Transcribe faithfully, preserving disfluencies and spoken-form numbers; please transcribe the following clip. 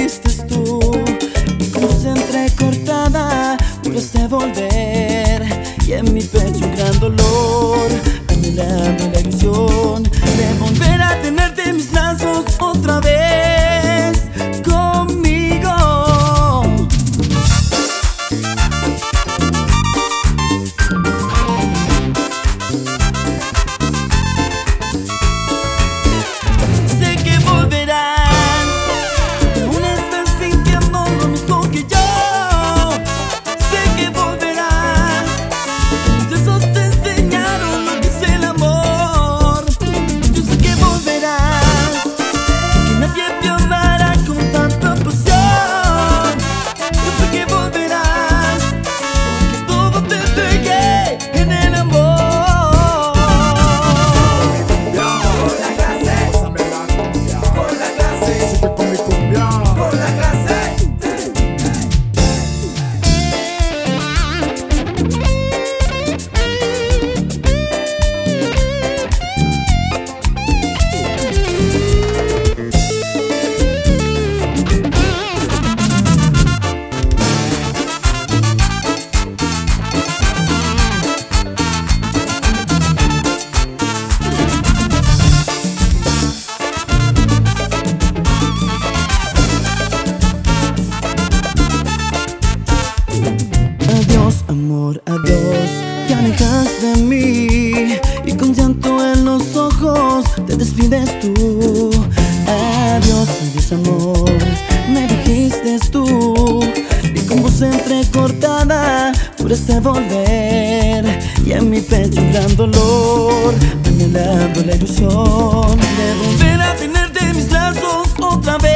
dijiste tú. Mi voz entrecortada, puras de volver, y en mi pecho un gran dolor, anhelando la ilusión de volver a tenerte en mis brazos otra vez conmigo. Sé que volverás, aún estás sintiendo lo mismo que yo. Sé que volverás, mis besos te enseñaron lo que es el amor. Yo sé que volverás, que nadie te amará con tanta pasión. Yo sé que volverás, porque todo te entregué en el amor. Adiós, amor, adiós, te alejas de mí y con llanto en los ojos te despides tú. Adiós, adiós, amor, me dijiste tú, y con voz entrecortada pude volver, y en mi pecho un gran dolor, anhelando la ilusión de volver a tenerte en mis brazos otra vez.